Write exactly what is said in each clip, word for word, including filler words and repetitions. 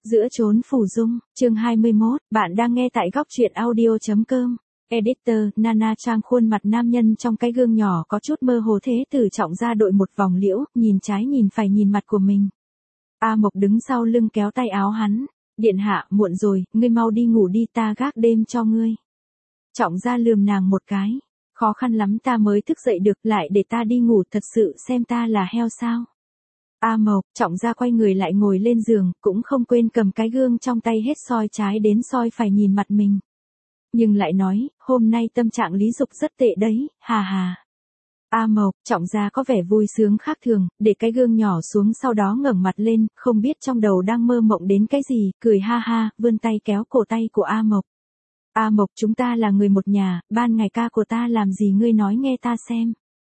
Giữa chốn phủ dung, chương hai mươi mốt, bạn đang nghe tại góc truyện audio.com. Editor, Nana Trang khuôn mặt nam nhân trong cái gương nhỏ có chút mơ hồ thế tử trọng ra đội một vòng liễu, nhìn trái nhìn phải nhìn mặt của mình. A Mộc đứng sau lưng kéo tay áo hắn. Điện hạ, muộn rồi, ngươi mau đi ngủ đi, ta gác đêm cho ngươi. Trọng ra lườm nàng một cái. Khó khăn lắm ta mới thức dậy được, lại để ta đi ngủ, thật sự xem ta là heo sao. A Mộc, trọng ra quay người lại ngồi lên giường, cũng không quên cầm cái gương trong tay hết soi trái đến soi phải nhìn mặt mình. Nhưng lại nói, hôm nay tâm trạng Lý Dục rất tệ đấy, hà hà. A Mộc, trọng ra có vẻ vui sướng khác thường, để cái gương nhỏ xuống sau đó ngẩng mặt lên, không biết trong đầu đang mơ mộng đến cái gì, cười ha ha, vươn tay kéo cổ tay của A Mộc. A Mộc, chúng ta là người một nhà, ban ngày ca của ta làm gì ngươi nói nghe ta xem.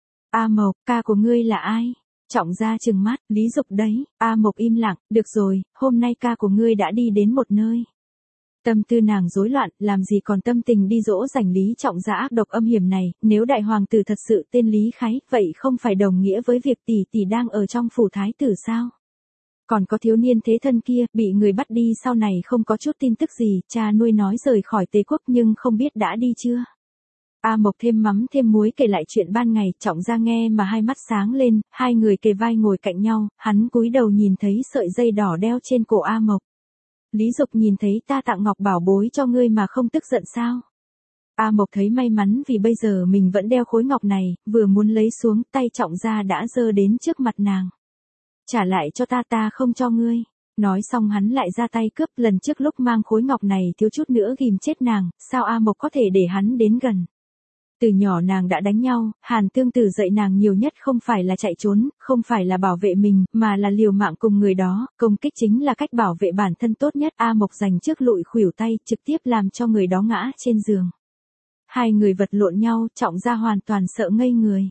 A Mộc, ca của ngươi là ai? Trọng ra trừng mắt, Lý Dục đấy. A Mộc im lặng, được rồi, hôm nay ca của ngươi đã đi đến một nơi. Tâm tư nàng rối loạn, làm gì còn tâm tình đi dỗ dành Lý Trọng Gia ác độc âm hiểm này, nếu đại hoàng tử thật sự tên Lý Khái, vậy không phải đồng nghĩa với việc tỷ tỷ đang ở trong phủ thái tử sao? Còn có thiếu niên thế thân kia, bị người bắt đi sau này không có chút tin tức gì, cha nuôi nói rời khỏi Tề quốc nhưng không biết đã đi chưa? A Mộc thêm mắm thêm muối kể lại chuyện ban ngày, Trọng Gia nghe mà hai mắt sáng lên, hai người kề vai ngồi cạnh nhau, hắn cúi đầu nhìn thấy sợi dây đỏ đeo trên cổ A Mộc. Lý Dục nhìn thấy ta tặng ngọc bảo bối cho ngươi mà không tức giận sao? A Mộc thấy may mắn vì bây giờ mình vẫn đeo khối ngọc này, vừa muốn lấy xuống, tay Trọng Gia đã giơ đến trước mặt nàng. Trả lại cho ta, ta không cho ngươi. Nói xong hắn lại ra tay cướp, lần trước lúc mang khối ngọc này thiếu chút nữa ghim chết nàng, sao A Mộc có thể để hắn đến gần. Từ nhỏ nàng đã đánh nhau, Hàn Tương Tử dạy nàng nhiều nhất không phải là chạy trốn, không phải là bảo vệ mình, mà là liều mạng cùng người đó, công kích chính là cách bảo vệ bản thân tốt nhất. A Mộc giành trước lụi khuỷu tay, trực tiếp làm cho người đó ngã trên giường. Hai người vật lộn nhau, Trọng Gia hoàn toàn sợ ngây người.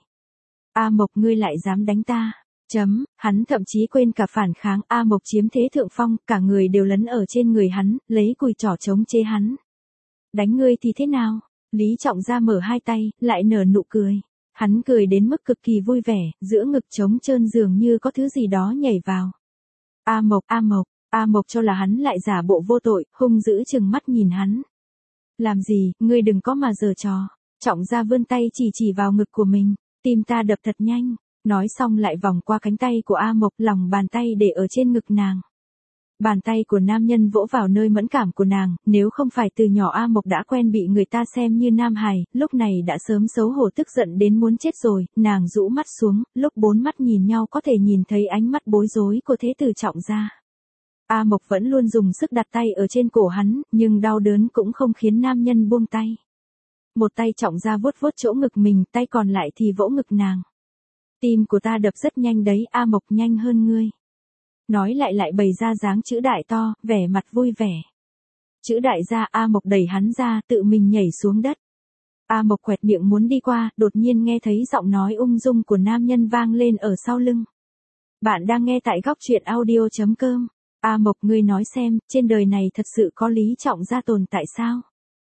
A Mộc, ngươi lại dám đánh ta. Chấm, hắn thậm chí quên cả phản kháng. A Mộc chiếm thế thượng phong, cả người đều lấn ở trên người hắn, lấy cùi trỏ chống chế hắn. Đánh ngươi thì thế nào? Lý Trọng Gia mở hai tay, lại nở nụ cười. Hắn cười đến mức cực kỳ vui vẻ, giữa ngực trống trơn dường như có thứ gì đó nhảy vào. A Mộc, A Mộc, A Mộc cho là hắn lại giả bộ vô tội, hung dữ chừng mắt nhìn hắn. Làm gì, ngươi đừng có mà giở trò. Trọng Gia vươn tay chỉ chỉ vào ngực của mình, tim ta đập thật nhanh. Nói xong lại vòng qua cánh tay của A Mộc, lòng bàn tay để ở trên ngực nàng. Bàn tay của nam nhân vỗ vào nơi mẫn cảm của nàng, nếu không phải từ nhỏ A Mộc đã quen bị người ta xem như nam hài, lúc này đã sớm xấu hổ tức giận đến muốn chết rồi, nàng rũ mắt xuống, lúc bốn mắt nhìn nhau có thể nhìn thấy ánh mắt bối rối của thế tử Trọng Gia. A Mộc vẫn luôn dùng sức đặt tay ở trên cổ hắn, nhưng đau đớn cũng không khiến nam nhân buông tay. Một tay Trọng Gia vuốt vuốt chỗ ngực mình, tay còn lại thì vỗ ngực nàng. Tim của ta đập rất nhanh đấy, A Mộc, nhanh hơn ngươi. Nói lại lại bày ra dáng chữ đại to, vẻ mặt vui vẻ. Chữ đại ra, A Mộc đẩy hắn ra, tự mình nhảy xuống đất. A Mộc quẹt miệng muốn đi qua, đột nhiên nghe thấy giọng nói ung dung của nam nhân vang lên ở sau lưng. Bạn đang nghe tại góc truyện audio.com. A Mộc, ngươi nói xem, trên đời này thật sự có Lý Trọng Gia tồn tại sao?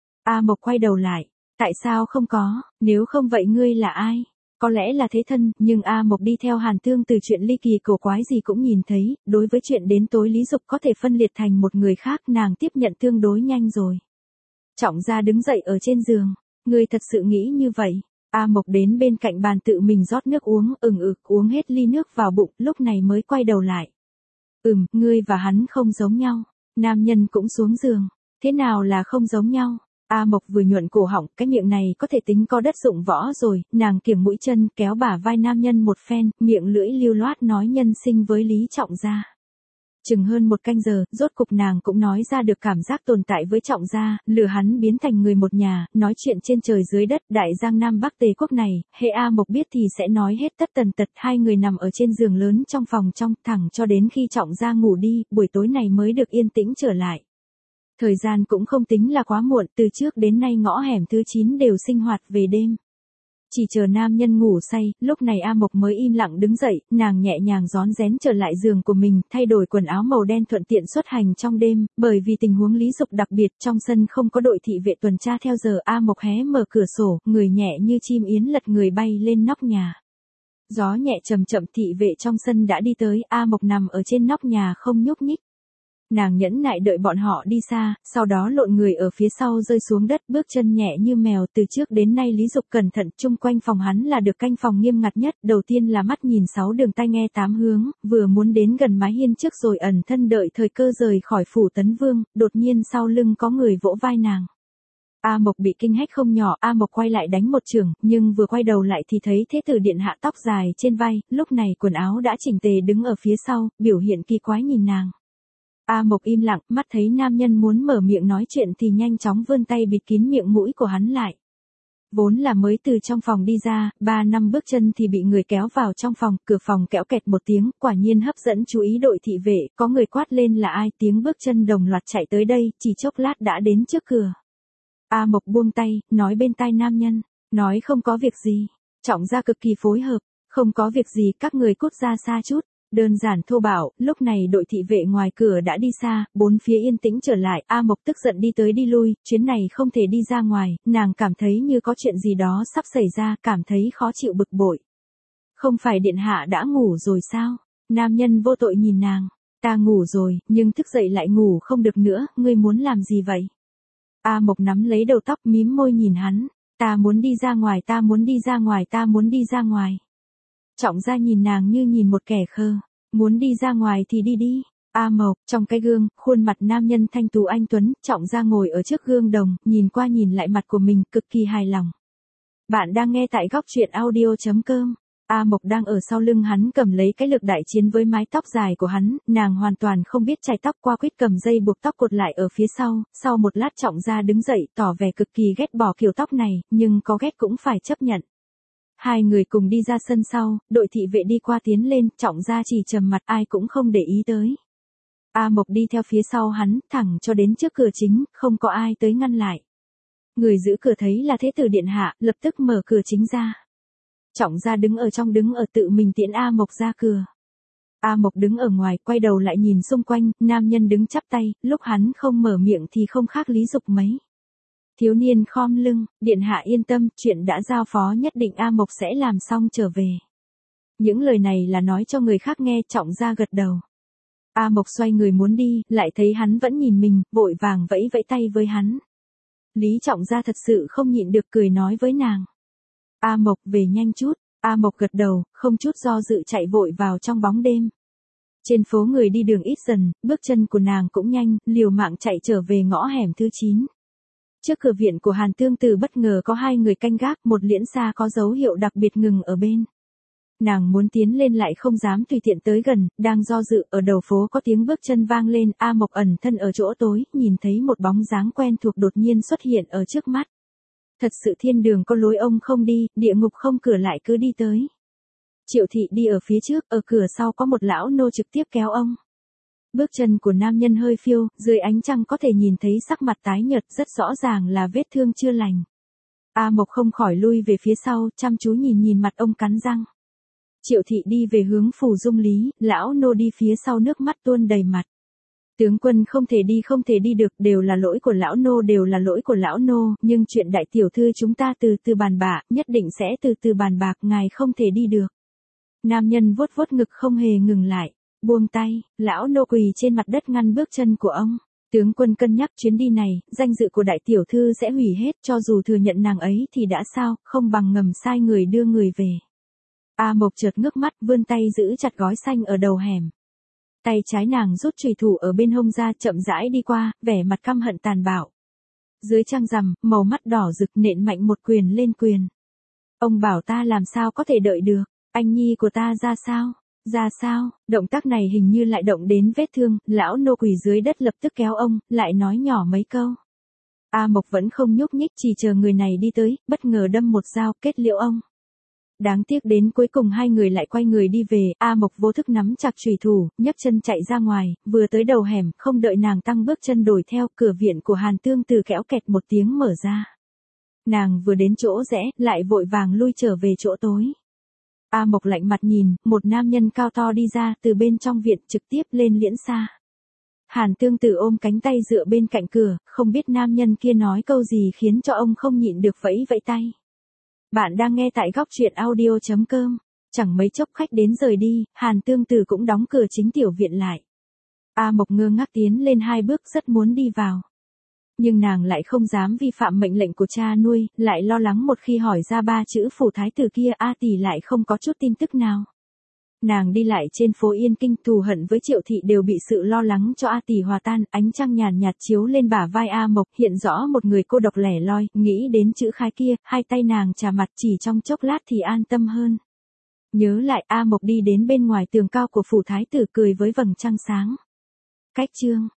A Mộc quay đầu lại. Tại sao không có, nếu không vậy ngươi là ai? Có lẽ là thế thân, nhưng A Mộc đi theo Hàn Tương từ chuyện ly kỳ cổ quái gì cũng nhìn thấy, đối với chuyện đến tối Lý Dục có thể phân liệt thành một người khác nàng tiếp nhận tương đối nhanh rồi. Trọng Gia đứng dậy ở trên giường, ngươi thật sự nghĩ như vậy. A Mộc đến bên cạnh bàn tự mình rót nước uống, ừng ực uống hết ly nước vào bụng, lúc này mới quay đầu lại. Ừm, ngươi và hắn không giống nhau. Nam nhân cũng xuống giường. Thế nào là không giống nhau? A Mộc vừa nhuận cổ họng, cái miệng này có thể tính có đất dụng võ rồi, nàng kiềng mũi chân, kéo bả vai nam nhân một phen, miệng lưỡi lưu loát nói nhân sinh với Lý Trọng Gia. Chừng hơn một canh giờ, rốt cục nàng cũng nói ra được cảm giác tồn tại với Trọng Gia, lừa hắn biến thành người một nhà, nói chuyện trên trời dưới đất, đại giang nam bắc Tề quốc này, hệ A Mộc biết thì sẽ nói hết tất tần tật. Hai người nằm ở trên giường lớn trong phòng trong, thẳng cho đến khi Trọng Gia ngủ đi, buổi tối này mới được yên tĩnh trở lại. Thời gian cũng không tính là quá muộn, từ trước đến nay ngõ hẻm thứ chín đều sinh hoạt về đêm. Chỉ chờ nam nhân ngủ say, lúc này A Mộc mới im lặng đứng dậy, nàng nhẹ nhàng rón rén trở lại giường của mình, thay đổi quần áo màu đen thuận tiện xuất hành trong đêm, bởi vì tình huống Lý Dục đặc biệt, trong sân không có đội thị vệ tuần tra theo giờ. A Mộc hé mở cửa sổ, người nhẹ như chim yến lật người bay lên nóc nhà. Gió nhẹ chậm chậm, thị vệ trong sân đã đi tới, A Mộc nằm ở trên nóc nhà không nhúc nhích. Nàng nhẫn nại đợi bọn họ đi xa, sau đó lộn người ở phía sau rơi xuống đất, bước chân nhẹ như mèo. Từ trước đến nay Lý Dục cẩn thận, chung quanh phòng hắn là được canh phòng nghiêm ngặt nhất, đầu tiên là mắt nhìn sáu đường, tai nghe tám hướng, vừa muốn đến gần mái hiên trước rồi ẩn thân đợi thời cơ rời khỏi phủ Tấn Vương, đột nhiên sau lưng có người vỗ vai nàng. A Mộc bị kinh hách không nhỏ, A Mộc quay lại đánh một chưởng, nhưng vừa quay đầu lại thì thấy Thế tử điện hạ tóc dài trên vai, lúc này quần áo đã chỉnh tề đứng ở phía sau, biểu hiện kỳ quái nhìn nàng. A Mộc im lặng, mắt thấy nam nhân muốn mở miệng nói chuyện thì nhanh chóng vươn tay bịt kín miệng mũi của hắn lại. Vốn là mới từ trong phòng đi ra, ba năm bước chân thì bị người kéo vào trong phòng, cửa phòng kéo kẹt một tiếng, quả nhiên hấp dẫn chú ý đội thị vệ, có người quát lên là ai, tiếng bước chân đồng loạt chạy tới đây, chỉ chốc lát đã đến trước cửa. A Mộc buông tay, nói bên tai nam nhân, nói không có việc gì. Trọng gia cực kỳ phối hợp, không có việc gì, các người cút ra xa chút. Đơn giản thô bạo, lúc này đội thị vệ ngoài cửa đã đi xa, bốn phía yên tĩnh trở lại, A Mộc tức giận đi tới đi lui, chuyến này không thể đi ra ngoài, nàng cảm thấy như có chuyện gì đó sắp xảy ra, cảm thấy khó chịu bực bội. Không phải điện hạ đã ngủ rồi sao? Nam nhân vô tội nhìn nàng, ta ngủ rồi, nhưng thức dậy lại ngủ không được nữa, ngươi muốn làm gì vậy? A Mộc nắm lấy đầu tóc mím môi nhìn hắn, ta muốn đi ra ngoài, ta muốn đi ra ngoài, ta muốn đi ra ngoài. Trọng gia nhìn nàng như nhìn một kẻ khờ, muốn đi ra ngoài thì đi đi. A Mộc, trong cái gương, khuôn mặt nam nhân thanh tú anh tuấn, Trọng gia ngồi ở trước gương đồng, nhìn qua nhìn lại mặt của mình, cực kỳ hài lòng. Bạn đang nghe tại góc truyện audio chấm com. A Mộc đang ở sau lưng hắn cầm lấy cái lược đại chiến với mái tóc dài của hắn, nàng hoàn toàn không biết chải tóc, qua quýt cầm dây buộc tóc cột lại ở phía sau, sau một lát Trọng gia đứng dậy tỏ vẻ cực kỳ ghét bỏ kiểu tóc này, nhưng có ghét cũng phải chấp nhận. Hai người cùng đi ra sân sau, đội thị vệ đi qua tiến lên, Trọng gia chỉ trầm mặt, ai cũng không để ý tới. A Mộc đi theo phía sau hắn, thẳng cho đến trước cửa chính, không có ai tới ngăn lại. Người giữ cửa thấy là Thế tử điện hạ, lập tức mở cửa chính ra. Trọng gia đứng ở trong đứng ở tự mình tiễn A Mộc ra cửa. A Mộc đứng ở ngoài, quay đầu lại nhìn xung quanh, nam nhân đứng chắp tay, lúc hắn không mở miệng thì không khác Lý Dục mấy. Thiếu niên khom lưng, điện hạ yên tâm, chuyện đã giao phó nhất định A Mộc sẽ làm xong trở về. Những lời này là nói cho người khác nghe, Trọng gia gật đầu. A Mộc xoay người muốn đi, lại thấy hắn vẫn nhìn mình, vội vàng vẫy vẫy tay với hắn. Lý Trọng gia thật sự không nhịn được cười nói với nàng. A Mộc về nhanh chút, A Mộc gật đầu, không chút do dự chạy vội vào trong bóng đêm. Trên phố người đi đường ít dần, bước chân của nàng cũng nhanh, liều mạng chạy trở về ngõ hẻm thứ chín. Trước cửa viện của Hàn Tương Tử bất ngờ có hai người canh gác, một liễn xa có dấu hiệu đặc biệt ngừng ở bên. Nàng muốn tiến lên lại không dám tùy tiện tới gần, đang do dự, ở đầu phố có tiếng bước chân vang lên, A Mộc ẩn thân ở chỗ tối, nhìn thấy một bóng dáng quen thuộc đột nhiên xuất hiện ở trước mắt. Thật sự thiên đường có lối ông không đi, địa ngục không cửa lại cứ đi tới. Triệu thị đi ở phía trước, ở cửa sau có một lão nô trực tiếp kéo ông. Bước chân của nam nhân hơi phiêu, dưới ánh trăng có thể nhìn thấy sắc mặt tái nhợt, rất rõ ràng là vết thương chưa lành. A Mộc không khỏi lui về phía sau, chăm chú nhìn nhìn mặt ông cắn răng. Triệu thị đi về hướng phủ Dung Lý, lão nô đi phía sau nước mắt tuôn đầy mặt. Tướng quân không thể đi không thể đi được, đều là lỗi của lão nô, đều là lỗi của lão nô, nhưng chuyện đại tiểu thư chúng ta từ từ bàn bạc, nhất định sẽ từ từ bàn bạc, ngài không thể đi được. Nam nhân vuốt vuốt ngực không hề ngừng lại, buông tay, lão nô quỳ trên mặt đất ngăn bước chân của ông. Tướng quân cân nhắc chuyến đi này, danh dự của đại tiểu thư sẽ hủy hết, cho dù thừa nhận nàng ấy thì đã sao, không bằng ngầm sai người đưa người về. A Mộc chợt ngước mắt, vươn tay giữ chặt gói xanh ở đầu hẻm. Tay trái nàng rút chùy thủ ở bên hông ra, chậm rãi đi qua, vẻ mặt căm hận tàn bạo. Dưới trăng rằm, màu mắt đỏ rực nện mạnh một quyền lên quyền. Ông bảo ta làm sao có thể đợi được, anh nhi của ta ra sao, ra sao, động tác này hình như lại động đến vết thương, lão nô quỳ dưới đất lập tức kéo ông, lại nói nhỏ mấy câu. A Mộc vẫn không nhúc nhích, chỉ chờ người này đi tới, bất ngờ đâm một dao, kết liễu ông. Đáng tiếc đến cuối cùng hai người lại quay người đi về, A Mộc vô thức nắm chặt chùy thủ, nhấc chân chạy ra ngoài, vừa tới đầu hẻm, không đợi nàng tăng bước chân đuổi theo, cửa viện của Hàn Tương Tử kéo kẹt một tiếng mở ra. Nàng vừa đến chỗ rẽ, lại vội vàng lui trở về chỗ tối. A Mộc lạnh mặt nhìn, một nam nhân cao to đi ra, từ bên trong viện trực tiếp lên liễn xa. Hàn Tương Tử ôm cánh tay dựa bên cạnh cửa, không biết nam nhân kia nói câu gì khiến cho ông không nhịn được vẫy vẫy tay. Bạn đang nghe tại góc truyện audio chấm com. Chẳng mấy chốc khách đến rời đi, Hàn Tương Tử cũng đóng cửa chính tiểu viện lại. A Mộc ngơ ngác tiến lên hai bước rất muốn đi vào. Nhưng nàng lại không dám vi phạm mệnh lệnh của cha nuôi, lại lo lắng một khi hỏi ra ba chữ phủ thái tử kia A tỷ lại không có chút tin tức nào. Nàng đi lại trên phố Yên Kinh, thù hận với Triệu thị đều bị sự lo lắng cho A tỷ hòa tan, ánh trăng nhàn nhạt chiếu lên bả vai A Mộc, hiện rõ một người cô độc lẻ loi, nghĩ đến chữ khái kia, hai tay nàng chà mặt chỉ trong chốc lát thì an tâm hơn. Nhớ lại A Mộc đi đến bên ngoài tường cao của phủ thái tử cười với vầng trăng sáng. Cách chương